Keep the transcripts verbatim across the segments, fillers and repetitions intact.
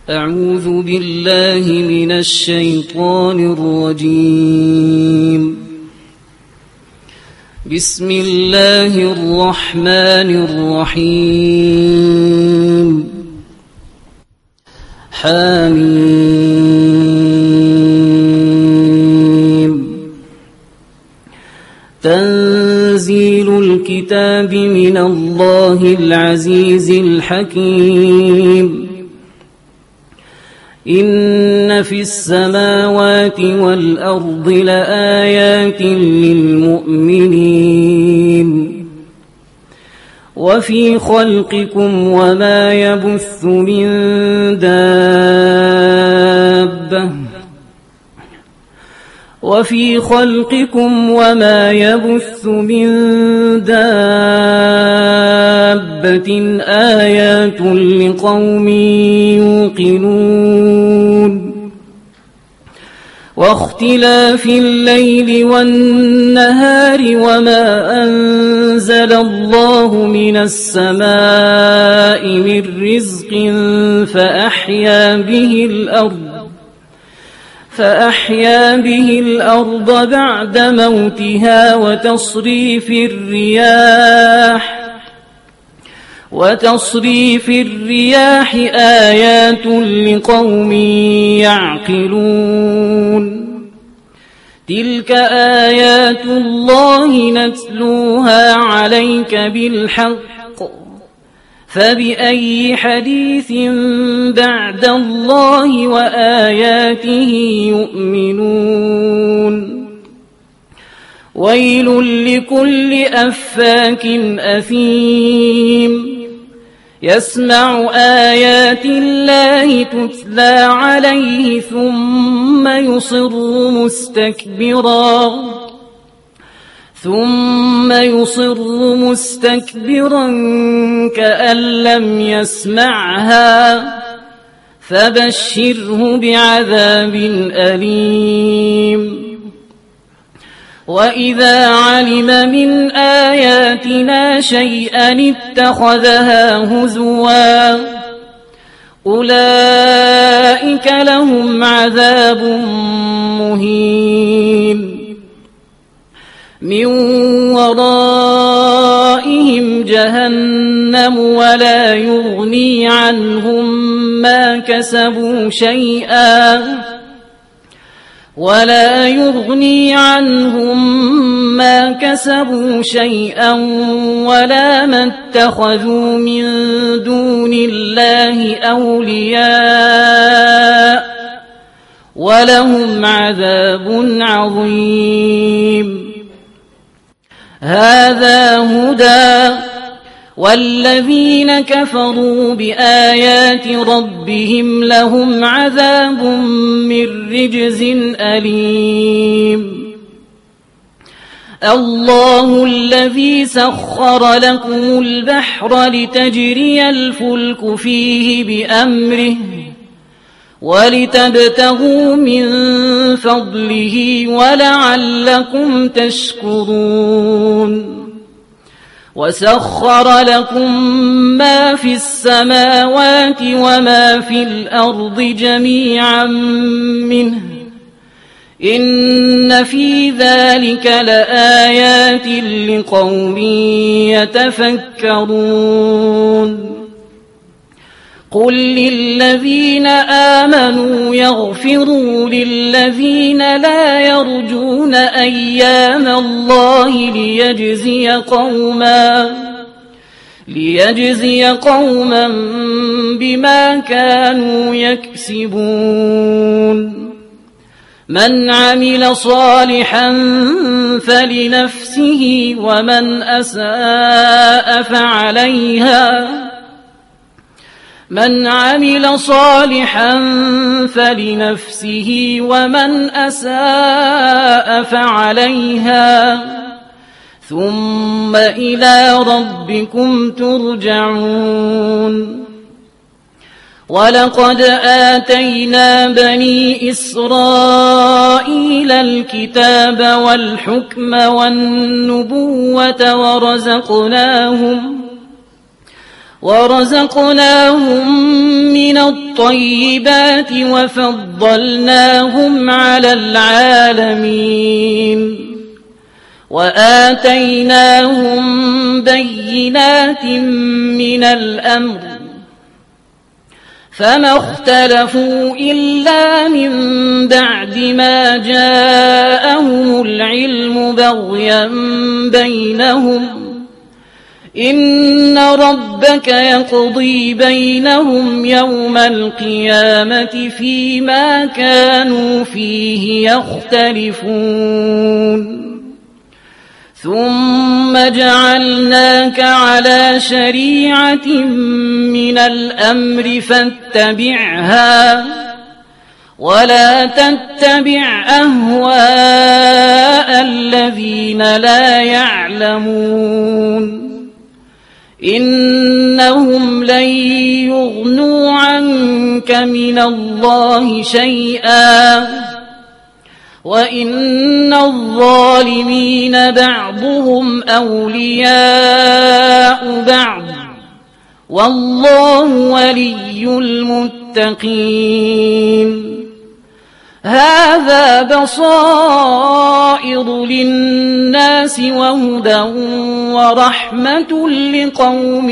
أعوذ بالله من الشيطان الرجيم. بسم الله الرحمن الرحيم. حميم. تنزيل الكتاب من الله العزيز الحكيم. إن في السماوات والأرض لآيات للمؤمنين وفي خلقكم وما يبث من دابة وفي خلقكم وما يبث من دابة آيات لقوم يوقنون. واختلاف الليل والنهار وما أنزل الله من السماء من رزق فأحيا به الأرض فأحيا به الأرض بعد موتها وتصريف الرياح وتصريف الرياح آيات لقوم يعقلون. تلك آيات الله نتلوها عليك بالحق فبأي حديث بعد الله وآياته يؤمنون. ويل لكل أفاك أثيم يسمع آيات الله تتلى عليه ثم يصر مستكبرا ثم يصر مستكبرا كأن لم يسمعها فبشره بعذاب أليم. وإذا علم من آياتنا شيئا اتخذها هزوا أولئك لهم عذاب مهين من ورائهم جهنم ولا يغني عنهم ما كسبوا شيئا ولا يغني عنهم ما كسبوا شيئا ولا ما اتخذوا من دون الله أولياء ولهم عذاب عظيم. هذا هدى والذين كفروا بآيات ربهم لهم عذاب من رجز أليم. الله الذي سخر لكم البحر لتجري الفلك فيه بأمره ولتبتغوا من فضله ولعلكم تشكرون. وسخر لكم ما في السماوات وما في الأرض جميعا منه إن في ذلك لآيات لقوم يتفكرون. قل للذين آمنوا يغفروا للذين لا يرجون أيام الله ليجزي قوما ليجزي قوما بما كانوا يكسبون. من عمل صالحا فلنفسه ومن أساء فعليها من عمل صالحا فلنفسه ومن أساء فعليها ثم إلى ربكم ترجعون. ولقد آتينا بني إسرائيل الكتاب والحكم والنبوة ورزقناهم ورزقناهم من الطيبات وفضلناهم على العالمين وآتيناهم بينات من الأمر فما اختلفوا إلا من بعد ما جاءهم العلم بغيا بينهم إن ربك يقضي بينهم يوم القيامة فيما كانوا فيه يختلفون ثم جعلناك على شريعة من الأمر فاتبعها ولا تتبع أهواء الذين لا يعلمون إنهم لن يغنوا عنك من الله شيئا وإن الظالمين بعضهم أولياء بعض والله ولي المتقين هذا بصائر للناس وهدى ورحمة لقوم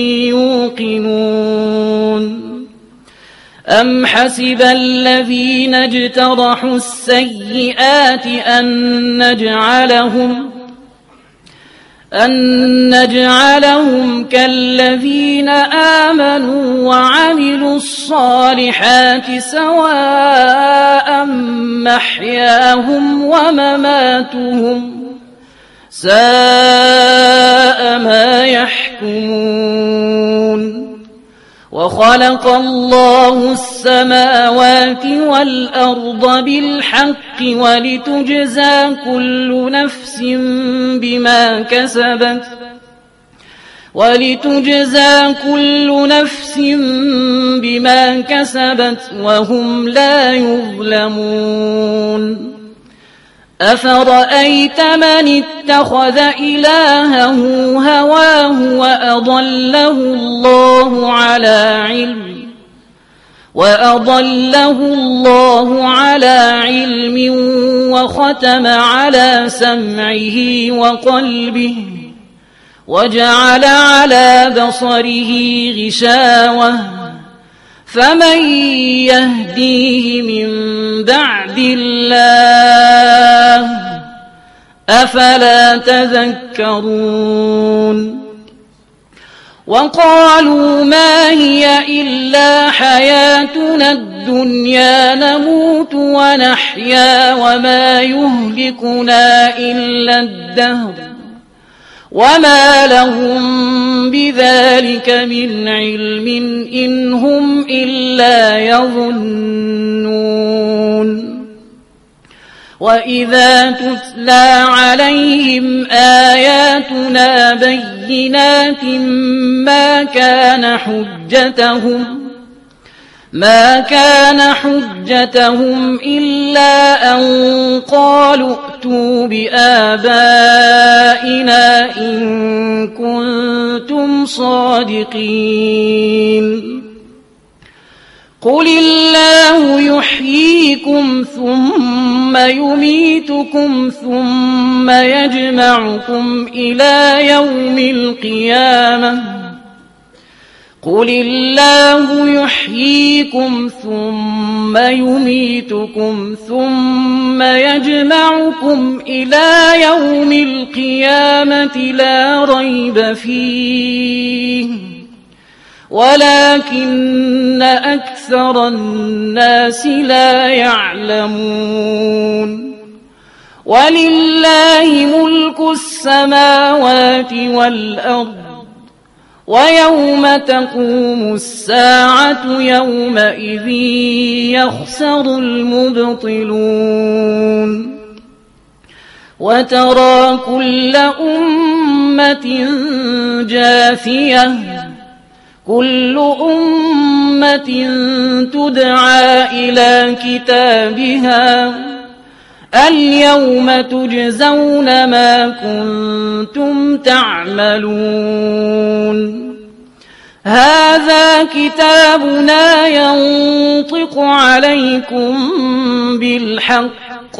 يوقنون أم حسب الذين اجترحوا السيئات أن نجعلهم أن نجعلهم كالذين آمنوا وعملوا الصالحات سواء محياهم ومماتهم ساء ما يحكمون وخلق الله السماوات والأرض بالحق ولتجزى كل نفس بما كسبت ولتجزى كل نفس بما كسبت وهم لا يظلمون أفرأيت من اتخذ إلهه هواه وأضله الله على علم وأضله الله على علم وختم على سمعه وقلبه وجعل على بصره غشاوة فمن يهديه من بعد الله أفلا تذكرون وقالوا ما هي إلا حياتنا الدنيا نموت ونحيا وما يهلكنا إلا الدهر وما لهم بذلك من علم إن هم إلا يظنون وإذا تتلى عليهم آياتنا بينات ما كان حجتهم ما كان حجتهم إلا أن قالوا ائتوا بآبائنا إن كنتم صادقين قل الله يحييكم ثم يميتكم ثم يجمعكم إلى يوم القيامة قل الله يحييكم ثم يميتكم ثم يجمعكم إلى يوم القيامة لا ريب فيه ولكن أكثر الناس لا يعلمون ولله ملك السماوات والأرض ويوم تقوم الساعة يومئذ يخسر المبطلون وترى كل أمة جاثية كل أمة تدعى إلى كتابها اليوم تجزون ما كنتم تعملون هذا كتابنا ينطق عليكم بالحق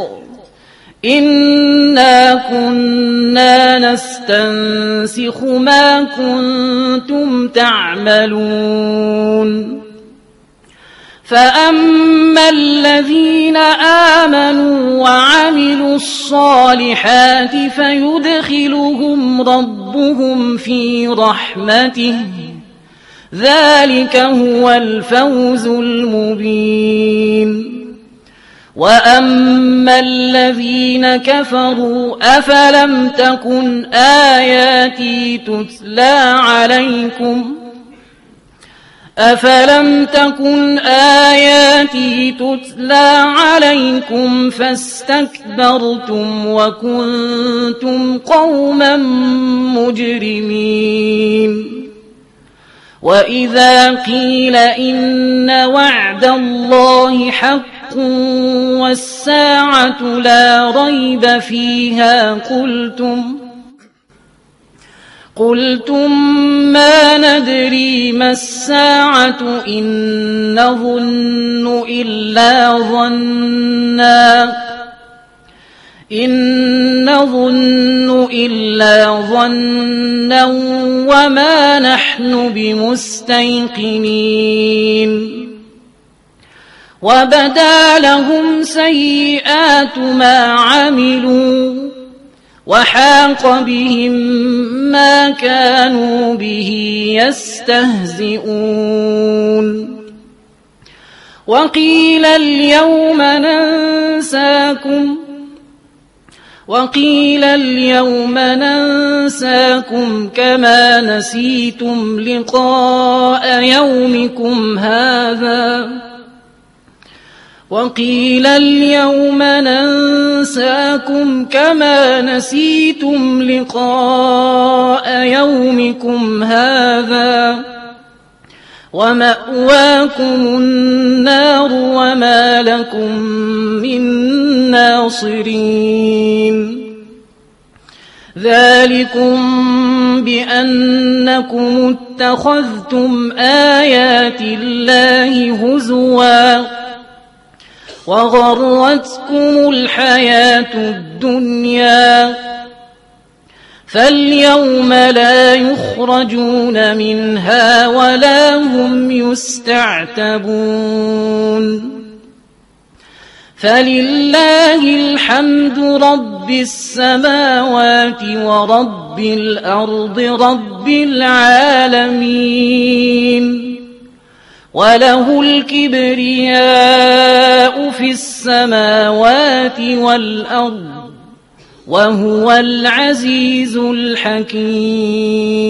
إنا كنا نستنسخ ما كنتم تعملون فأما الذين آمنوا وعملوا الصالحات فيدخلهم ربهم في رحمته ذلك هو الفوز المبين وأما الذين كفروا أفلم تكن آياتي تتلى عليكم أفلم تكن آياتي تتلى عليكم فاستكبرتم وكنتم قوما مجرمين وإذا قيل إن وعد الله حق والساعة لا ريب فيها قلتم قلتم ما ندري ما الساعة إن نظن إلا ظنا إن نظن إلا ظنا وما نحن بمستيقنين وبدا لهم سيئات ما عملوا وحاق بهم ما كانوا به يستهزئون وقيل اليوم ننساكم وقيل اليوم ننساكم كما نسيتم لقاء يومكم هذا وقيل اليوم ننساكم كما نسيتم لقاء يومكم هذا ومأواكم النار وما لكم من ناصرين ذلكم بأنكم اتخذتم آيات الله هزوا وغرتكم الحياة الدنيا فاليوم لا يخرجون منها ولا هم يستعتبون فلله الحمد رب السماوات ورب الأرض رب العالمين وله الكبرياء في السماوات والأرض وهو العزيز الحكيم